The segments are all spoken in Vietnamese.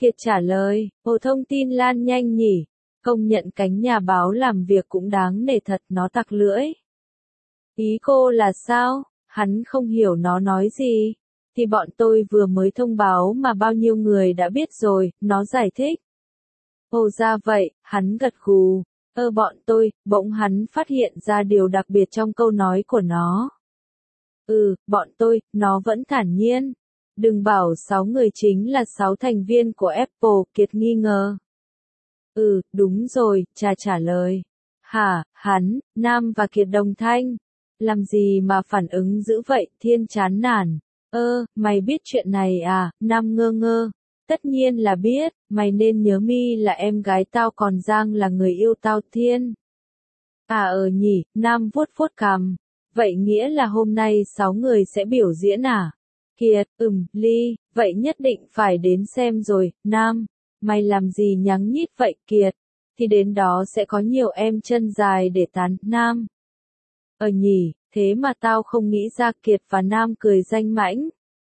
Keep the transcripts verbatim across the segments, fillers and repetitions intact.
Kiệt trả lời, ồ thông tin lan nhanh nhỉ, công nhận cánh nhà báo làm việc cũng đáng nể thật, nó tặc lưỡi. Ý cô là sao? Hắn không hiểu nó nói gì. Thì bọn tôi vừa mới thông báo mà bao nhiêu người đã biết rồi, nó giải thích. Ồ ra vậy, hắn gật gù. Ơ bọn tôi, bỗng hắn phát hiện ra điều đặc biệt trong câu nói của nó. Ừ, bọn tôi, nó vẫn thản nhiên. Đừng bảo sáu người chính là sáu thành viên của Apple, Kiệt nghi ngờ. Ừ, đúng rồi, Trà trả lời. Hả, hắn, Nam và Kiệt đồng thanh. Làm gì mà phản ứng dữ vậy, Thiên chán nản. Ơ, mày biết chuyện này à, Nam ngơ ngơ. Tất nhiên là biết, mày nên nhớ Mi là em gái tao còn Giang là người yêu tao Thiên. À ờ nhỉ, Nam vuốt vuốt cằm. Vậy nghĩa là hôm nay sáu người sẽ biểu diễn à? Kiệt, ừm, Ly, vậy nhất định phải đến xem rồi, Nam. Mày làm gì nhắng nhít vậy Kiệt? Thì đến đó sẽ có nhiều em chân dài để tán, Nam. Ờ nhỉ, thế mà tao không nghĩ ra Kiệt và Nam cười danh mãnh.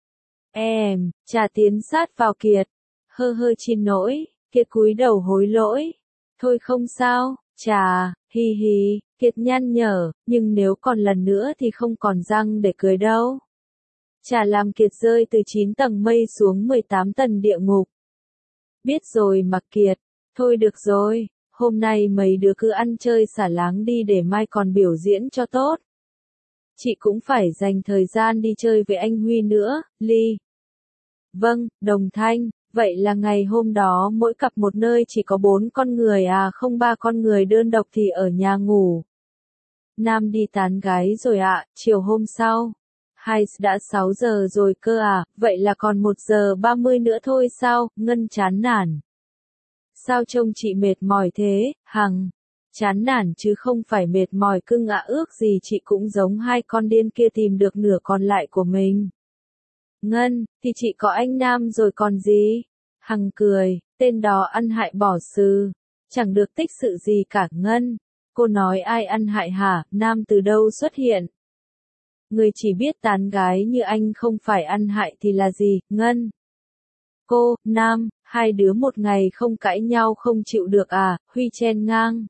Em, Trà tiến sát vào Kiệt. Hơ hơ xin lỗi, Kiệt cúi đầu hối lỗi. Thôi không sao, Trà, hi hi, Kiệt nhăn nhở, nhưng nếu còn lần nữa thì không còn răng để cười đâu. Trà làm Kiệt rơi từ chín tầng mây xuống mười tám tầng địa ngục. Biết rồi mà Kiệt, thôi được rồi, hôm nay mấy đứa cứ ăn chơi xả láng đi để mai còn biểu diễn cho tốt. Chị cũng phải dành thời gian đi chơi với anh Huy nữa, Ly. Vâng, đồng thanh, vậy là ngày hôm đó mỗi cặp một nơi chỉ có bốn con người à không ba con người đơn độc thì ở nhà ngủ. Nam đi tán gái rồi ạ, à, chiều hôm sau. Hai đã sáu giờ rồi cơ à, vậy là còn một giờ ba mươi nữa thôi sao, Ngân chán nản. Sao trông chị mệt mỏi thế, Hằng? Chán nản chứ không phải mệt mỏi cưng ạ, ước gì chị cũng giống hai con điên kia tìm được nửa còn lại của mình. Ngân, thì chị có anh Nam rồi còn gì? Hằng cười, tên đó ăn hại bỏ sừ. Chẳng được tích sự gì cả Ngân. Cô nói ai ăn hại hả, Nam từ đâu xuất hiện? Người chỉ biết tán gái như anh không phải ăn hại thì là gì, Ngân? Cô, Nam, hai đứa một ngày không cãi nhau không chịu được à, Huy chen ngang.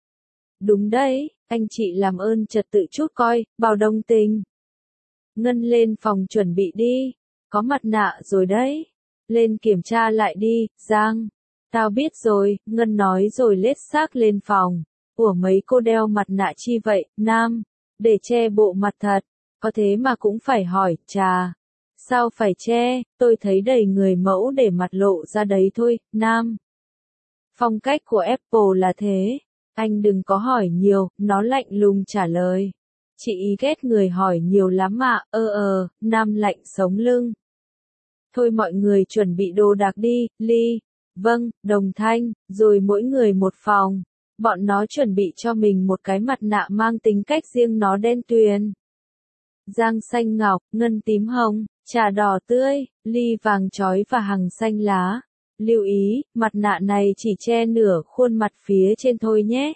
Đúng đấy, anh chị làm ơn trật tự chút coi, bảo đồng tình. Ngân lên phòng chuẩn bị đi, có mặt nạ rồi đấy. Lên kiểm tra lại đi, Giang. Tao biết rồi, Ngân nói rồi lết xác lên phòng. Ủa mấy cô đeo mặt nạ chi vậy, Nam? Để che bộ mặt thật, có thế mà cũng phải hỏi, Trà. Sao phải che, tôi thấy đầy người mẫu để mặt lộ ra đấy thôi, Nam. Phong cách của Apple là thế. Anh đừng có hỏi nhiều, nó lạnh lùng trả lời. Chị ý ghét người hỏi nhiều lắm ạ, ơ ờ, Nam lạnh sống lưng. Thôi mọi người chuẩn bị đồ đạc đi, Ly. Vâng, đồng thanh, rồi mỗi người một phòng. Bọn nó chuẩn bị cho mình một cái mặt nạ mang tính cách riêng nó đen tuyền. Giang xanh ngọc, Ngân tím hồng, Trà đỏ tươi, Ly vàng chói và Hằng xanh lá. Lưu ý, mặt nạ này chỉ che nửa khuôn mặt phía trên thôi nhé.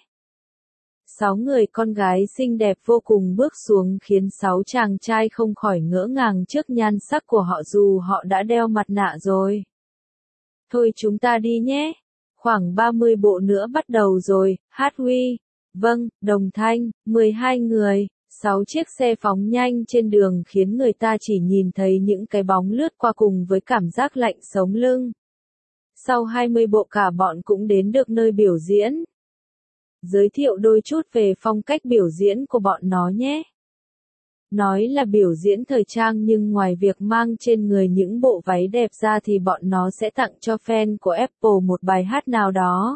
Sáu người con gái xinh đẹp vô cùng bước xuống khiến sáu chàng trai không khỏi ngỡ ngàng trước nhan sắc của họ dù họ đã đeo mặt nạ rồi. Thôi chúng ta đi nhé. Khoảng ba mươi bộ nữa bắt đầu rồi, hát Huy. Vâng, đồng thanh, mười hai người. Sáu chiếc xe phóng nhanh trên đường khiến người ta chỉ nhìn thấy những cái bóng lướt qua cùng với cảm giác lạnh sống lưng. Sau hai mươi bộ cả bọn cũng đến được nơi biểu diễn. Giới thiệu đôi chút về phong cách biểu diễn của bọn nó nhé. Nói là biểu diễn thời trang nhưng ngoài việc mang trên người những bộ váy đẹp ra thì bọn nó sẽ tặng cho fan của Apple một bài hát nào đó.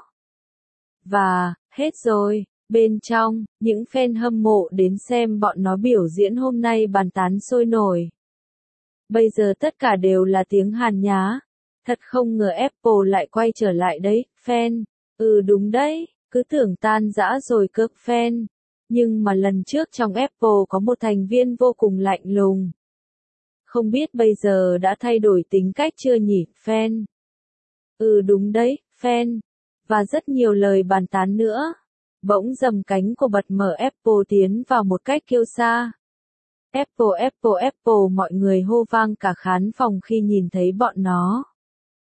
Và, hết rồi. Bên trong, những fan hâm mộ đến xem bọn nó biểu diễn hôm nay bàn tán sôi nổi. Bây giờ tất cả đều là tiếng Hàn nhá. Thật không ngờ Apple lại quay trở lại đấy, fan. Ừ đúng đấy, cứ tưởng tan rã rồi cơ fan. Nhưng mà lần trước trong Apple có một thành viên vô cùng lạnh lùng. Không biết bây giờ đã thay đổi tính cách chưa nhỉ, fan. Ừ đúng đấy, fan. Và rất nhiều lời bàn tán nữa. Bỗng dầm cánh của bật mở Apple tiến vào một cách kiêu sa. Apple Apple Apple mọi người hô vang cả khán phòng khi nhìn thấy bọn nó.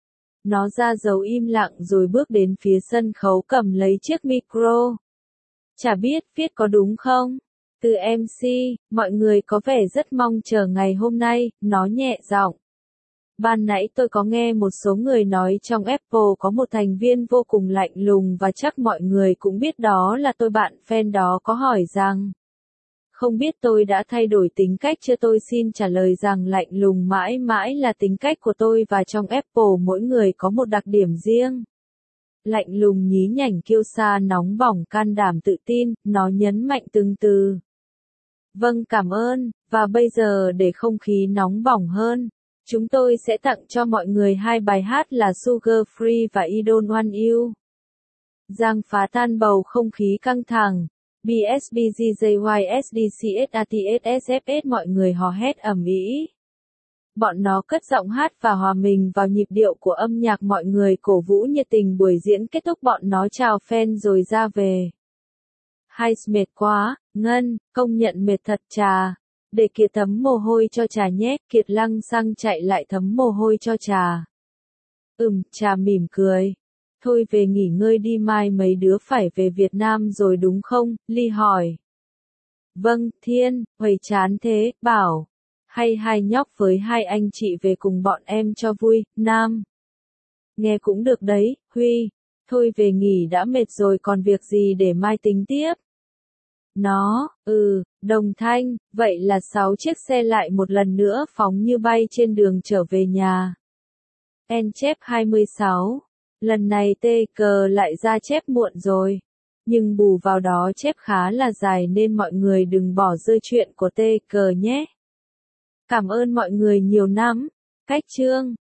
Nó ra dấu im lặng rồi bước đến phía sân khấu cầm lấy chiếc micro. Chả biết viết có đúng không? Từ em xê, mọi người có vẻ rất mong chờ ngày hôm nay, nó nhẹ giọng. Ban nãy tôi có nghe một số người nói trong Apple có một thành viên vô cùng lạnh lùng và chắc mọi người cũng biết đó là tôi. Bạn fan đó có hỏi rằng, không biết tôi đã thay đổi tính cách chưa? Tôi xin trả lời rằng lạnh lùng mãi mãi là tính cách của tôi và trong Apple mỗi người có một đặc điểm riêng. Lạnh lùng, nhí nhảnh, kiêu sa, nóng bỏng, can đảm, tự tin, nó nhấn mạnh từng từ. Vâng, cảm ơn, và bây giờ để không khí nóng bỏng hơn, chúng tôi sẽ tặng cho mọi người hai bài hát là Sugar Free và I Don't Want You. Giang phá tan bầu không khí căng thẳng. bê ét bê giê jay ét đê xê ét a tê ét ét ép ét mọi người hò hét ầm ĩ. Bọn nó cất giọng hát và hòa mình vào nhịp điệu của âm nhạc, mọi người cổ vũ nhiệt tình. Buổi diễn kết thúc, bọn nó chào fan rồi ra về. Hay mệt quá, Ngân, công nhận mệt thật. Trà. Để Kiệt thấm mồ hôi cho Trà nhé. Kiệt lăng xăng chạy lại thấm mồ hôi cho Trà. Ừm, Trà mỉm cười. Thôi về nghỉ ngơi đi, mai mấy đứa phải về Việt Nam rồi đúng không? Ly hỏi. Vâng, Thiên, Huầy chán thế, bảo. Hay hai nhóc với hai anh chị về cùng bọn em cho vui. Nam. Nghe cũng được đấy, Huy. Thôi về nghỉ đã, mệt rồi, còn việc gì để mai tính tiếp. Nó, ừ, Đồng Thanh, vậy là sáu chiếc xe lại một lần nữa phóng như bay trên đường trở về nhà. En chép hai mươi sáu. Lần này tê cờ lại ra chép muộn rồi. Nhưng bù vào đó chép khá là dài nên mọi người đừng bỏ rơi chuyện của tê cờ nhé. Cảm ơn mọi người nhiều lắm. Cách chương.